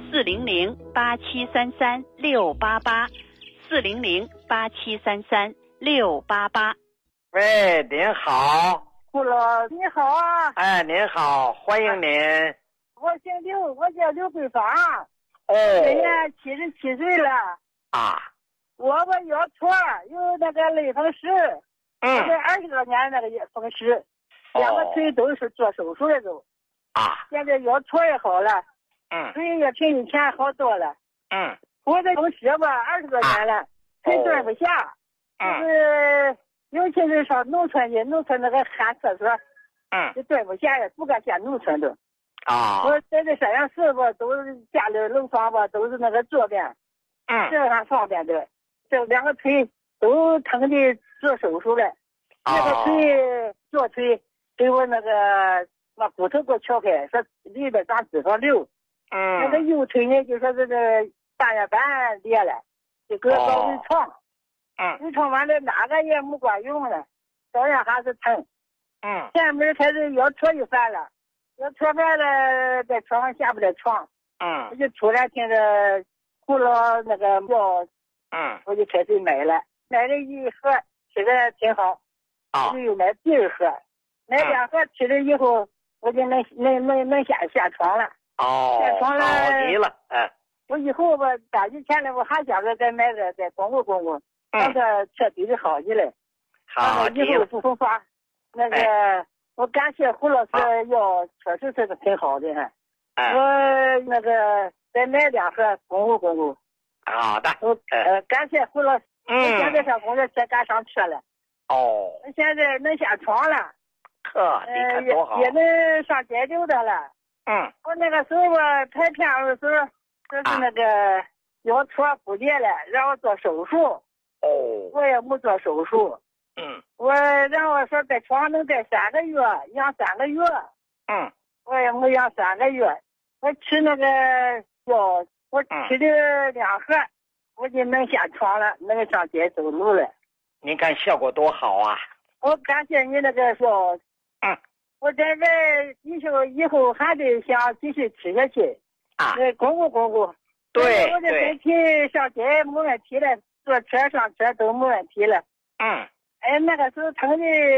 400-8733-688 400-8733-688。 喂，您好。 胡老，你好啊！ 您好，欢迎您。 我姓刘，我叫刘桂芳。 今年77岁了。我腰腿有那个类风湿，我这20多年那个风湿，两个腿都是做手术的都。现在腰腿也好了，腿也比以前好多了。我这风湿吧，20多年了，腿蹲不下，就是尤其是上农村去，农村那个旱厕所，就蹲不下也不敢下农村的。我在这沈阳市吧，都是家里楼房吧，都是那个坐便，这样方便的。这两个腿都疼的做手术了，那个腿左腿给我那个把骨头给我撬开，说里边长脂肪瘤。那个右腿呢，就说这个大月板裂了，就给我搞微创。微创完了哪个也没管用了，照样还是疼。前面开始腰腿就犯了。我吃饭了，在床上下不了床。我就突然听着胡老那个药，我就开始买了一盒，吃的挺好。我就又买第二盒，买2盒吃了以后，我就能下床了。下床了， 好极了。 我以后吧，打以前了，我还想着再买个再巩固巩固，让它彻底的好起来。 好极了。 以后不发那个。我感谢胡老师药，确实是挺好的。我那个再买2盒巩固巩固。 好的。 感谢胡老师。我现在上公交车赶上车了。我现在能下床了。 你看多好。 也能上解救的了。我那个时候吧，拍片的时候，就是那个腰戳骨裂了，让我做手术。我也没做手术。我让我说在床上能待3个月，养3个月。我也没养3个月。我吃那个药，我吃了2盒，我就能下床了，能上街走路了。 您看效果多好啊！ 我感谢你那个药。我在这以后还得想继续吃下去。巩固巩固。 对。 我的身体上街没问题了，坐车上车都没问题了。那个时候疼的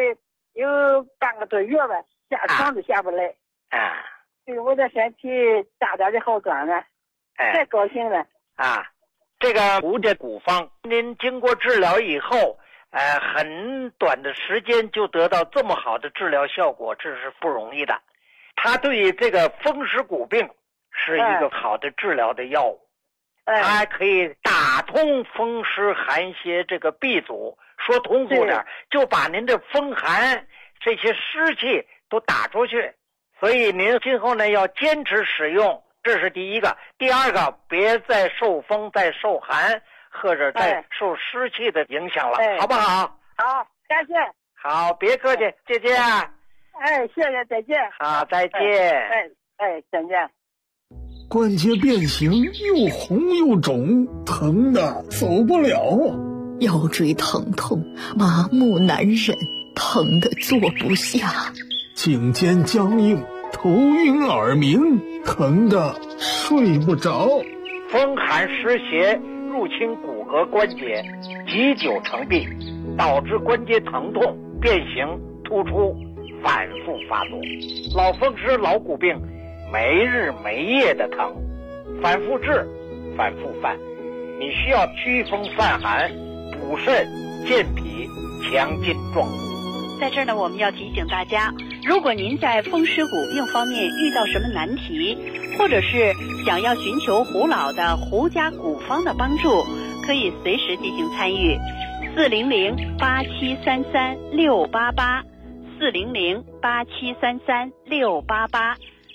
有半个多月吧，下床都下不来。对我的身体大点的好转了，太高兴了。 这个胡家古方，您经过治疗以后，很短的时间就得到这么好的治疗效果，这是不容易的。它对于这个风湿骨病是一个好的治疗的药物，它还可以打通风湿寒邪这个闭阻。说通俗点，就把您的风寒这些湿气都打出去。所以您今后呢要坚持使用，这是第一个。第二个，别再受风、再受寒，或者再受湿气的影响了，好不好？ 好，感谢。 好，别客气，再见。 谢谢，再见。 好，再见。 再见。 关节变形，又红又肿，疼的走不了啊！ 腰椎疼痛，麻木难忍，疼得坐不下； 颈肩僵硬，头晕耳鸣，疼得睡不着。 风寒湿邪入侵骨骼关节，积久成病，导致关节疼痛、变形、突出，反复发作。老风湿、老骨病，没日没夜的疼，反复治，反复犯。你需要祛风散寒，补肾健脾，强筋壮骨。 在这儿呢，我们要提醒大家，如果您在风湿骨病方面遇到什么难题，或者是想要寻求胡老的胡家古方的帮助，可以随时进行参与。400-8733-688 400-8733-688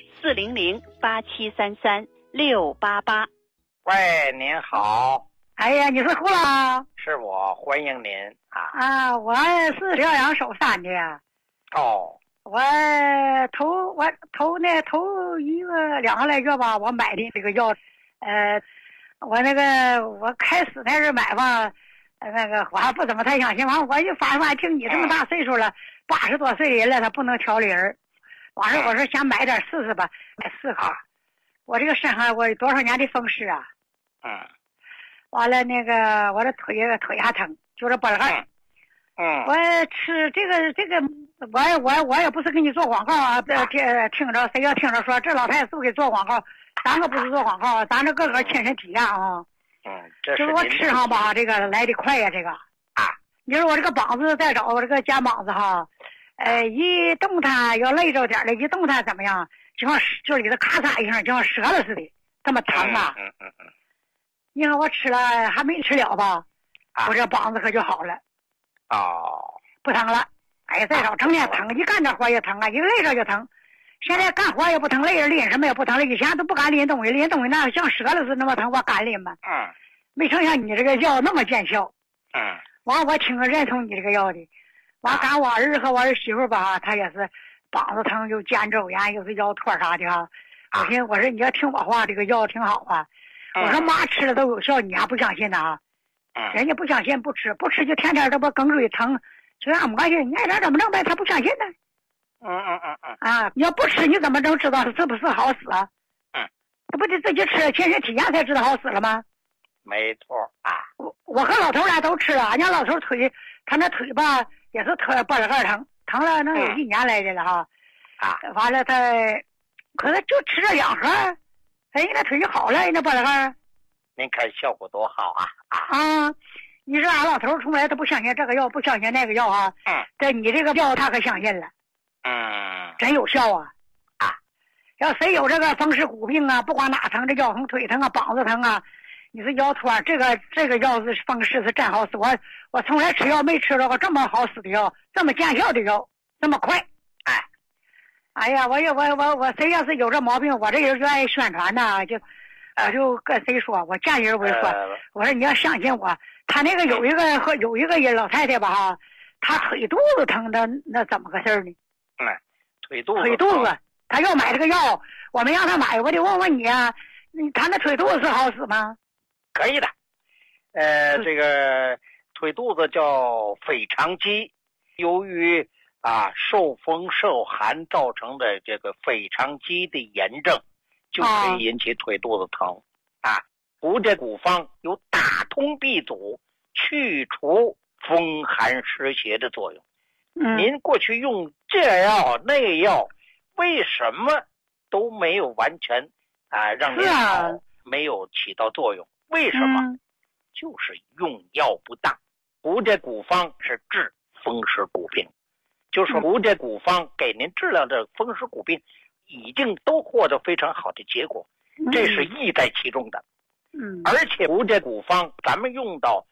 400-8733-688。 喂，您好。 哎呀，你是胡老？ 是我，欢迎您我是辽阳寿山的。我头一个2个来月吧，我买的这个药，我开始那是买吧，我还不怎么太相信，完我一发现听你这么大岁数了，80多岁的人了，他不能调理人，完了我说想买点试试吧，买4盒。我这个身上我有多少年的风湿啊？完了我的腿还疼，就是脖子盖。我吃这个，我也不是给你做广告啊，听着谁要听着说这老太太是给做广告，咱可不是做广告，咱这个亲身体验啊。就是我吃上吧，这个来得快呀，这个你说我这个膀子再找我这个肩膀子哈，一动弹要累着点的，一动弹怎么样？就像就里头咔嚓一声，就像折了似的，这么疼啊！你看我吃了还没吃了吧，我这膀子可就好了。不疼了。再找整天疼，一干点活也疼啊，一累着就疼。现在干活也不疼，累着拎什么也不疼了。以前都不敢拎东西，拎东西那像折了似的那么疼，我敢拎吗？没成想你这个药那么见效。完我挺认同你这个药的。完赶我儿子和我儿媳妇吧，他也是膀子疼，就肩周炎，又是腰托啥的哈。我说你要听我话，这个药挺好啊。我说妈吃了都有效，你还不相信呢人家不相信不吃就天天这不梗椎疼，就让没关系，你爱咋怎么弄呗，他不相信呢。你要不吃你怎么能知道是不是好使啊？这不得自己吃亲身体验才知道好使了吗？ 没错我和老头俩都吃了，俺家老头他那腿吧也是脖子盖疼了能有1年来的了哈。完了他可是就吃了2盒，人家那腿就好了，人家脖子盖。 您看效果多好你说俺老头从来都不相信这个药，不相信那个药啊。这你这个药他可相信了。真有效啊。要谁有这个风湿骨病啊，不管哪疼，这腰疼、腿疼啊、膀子疼啊，你是腰托，这个药是风湿是真好使。我从来吃药没吃到过这么好使的药，这么见效的药，这么快。哎呀，我谁要是有这毛病，我这人就爱宣传呐，我就跟谁说，我见人我就说，我说你要相信我。他那个有一个人老太太吧哈，她腿肚子疼的，那怎么个事呢？ 腿肚子，他要买这个药，我没让他买，我得问问你啊，他那腿肚子是好使吗？ 可以的。这个腿肚子叫腓肠肌，由于受风受寒造成的这个腓肠肌的炎症，就可以引起腿肚子疼胡家古方有打通闭阻、去除风寒湿邪的作用。 您过去用这药那药，为什么都没有完全让您好，没有起到作用？为什么？就是用药不当。胡这古方是治风湿骨病，就是胡这古方给您治疗的风湿骨病已经都获得非常好的结果，这是意在其中的。而且胡这古方咱们用到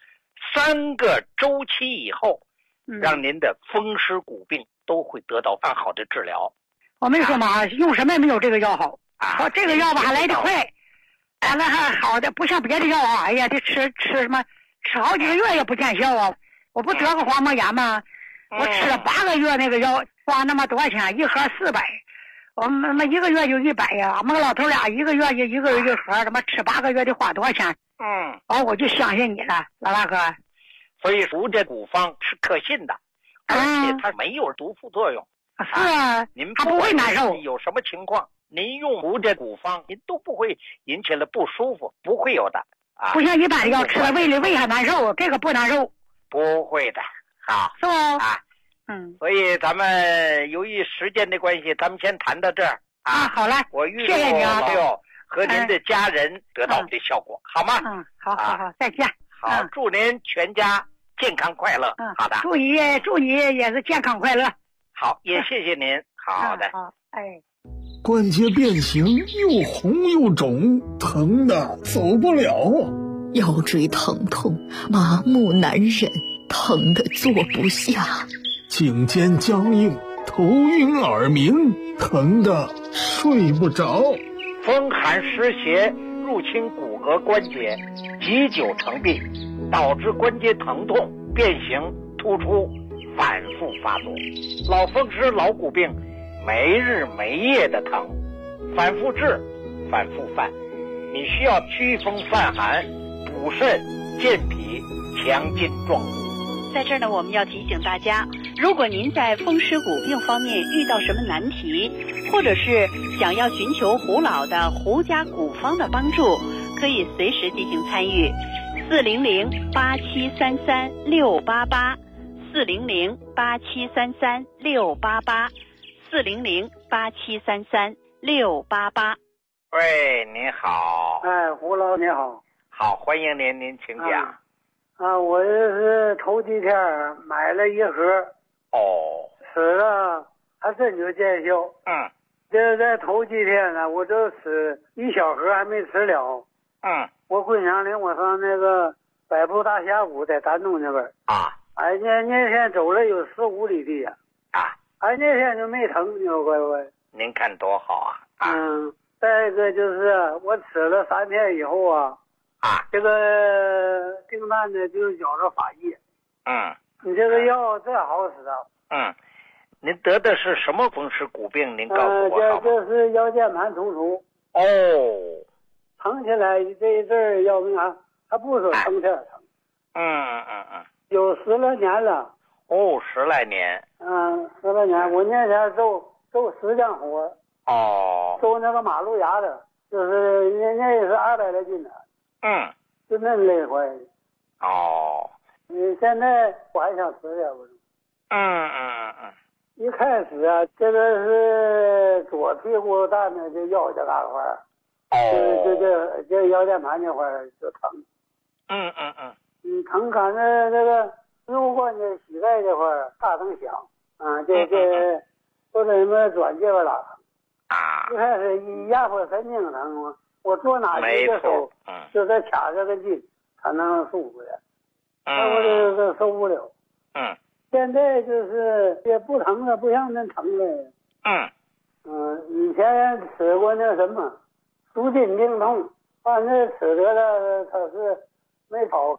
3个周期以后，让您的风湿骨病都会得到很好的治疗。 我没说嘛，用什么也没有这个药好。这个药吧还来得快，完了还好的，不像别的药啊，哎呀，这吃什么吃好几个月也不见效啊。我不得个黄膜炎吗？我吃了8个月那个药，花那么多钱，一盒400，我们1个月就100呀。俺们老头俩1个月一个人一盒，他妈吃8个月得花多少钱？我就相信你了，老大哥。 所以胡这古方是可信的，而且它没有毒副作用。 是啊， 您不会难受。 有什么情况，您用胡这古方，您都不会引起了不舒服，不会有的不像一般的药吃了胃里胃还难受，这个不难受。 不会的，好， 是吧？ 所以咱们由于时间的关系，咱们先谈到这儿好嘞， 我预祝老六和您的家人得到的效果，好吗？ 好，再见。 好，祝您全家健康快乐。好的， 祝你也是健康快乐。 好，也谢谢您。好的。 好， 关节变形，又红又肿，疼的走不了啊！ 腰椎疼痛，麻木难忍，疼得坐不下； 颈肩僵硬，头晕耳鸣，疼得睡不着。 风寒湿邪入侵骨骼关节，积久成病，导致关节疼痛、变形、突出，反复发作。老风湿、老骨病，没日没夜的疼，反复治，反复犯。你需要祛风散寒、补肾健脾、强筋壮骨。 在这儿呢，我们要提醒大家，如果您在风湿骨病方面遇到什么难题，或者是想要寻求胡老的胡家古方的帮助，可以随时进行参与。400-8733-688 400-8733-688 400-8733-688。 喂，您好。 胡老你好。 好，欢迎您，您请讲。 我是头几天买了一盒，吃了还真就见效。这在头几天呢，我就吃1小盒还没吃了。我闺娘领我上那个百步大峡谷，在丹东那边。那天走了有4-5里地呀。那天就没疼，你说乖乖。 您看多好啊。 再一个就是我吃了3天以后这个订单呢就觉着发热。你这个药真好使啊。 您得的是什么风湿骨病？您告诉我好吗？ 这是腰间盘突出。疼起来这一阵儿要命还不说疼起来疼。有10来年了。 10来年。 10来年。我那天走石浆火。走那个马路牙子，就是那也是200来斤的。就那累坏。现在我还想吃点不是？一开始这个是左屁股蛋的这腰这嘎块这腰间盘这块就疼。疼感觉这个如果你膝盖这块大声响这或者什么转介边拉疼。一开始压迫神经疼嘛，我坐哪去的手就得卡这个筋才能舒服的。我这个受不了。现在就是也不疼了，不像那疼了。以前吃过那什么舒筋定痛，反正吃得了它是没好。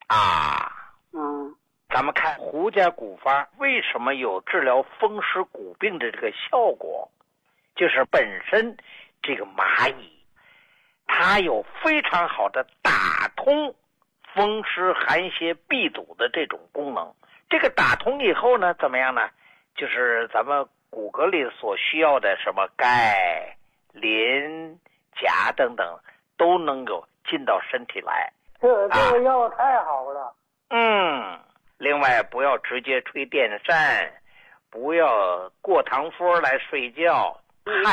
咱们看胡家古方为什么有治疗风湿骨病的这个效果，就是本身这个蚂蚁它有非常好的打通风湿寒邪闭阻的这种功能。这个打通以后呢，怎么样呢？就是咱们骨骼里所需要的什么钙、磷、钾等等都能够进到身体来。 这个药太好了。 另外不要直接吹电扇， 不要过堂风来睡觉，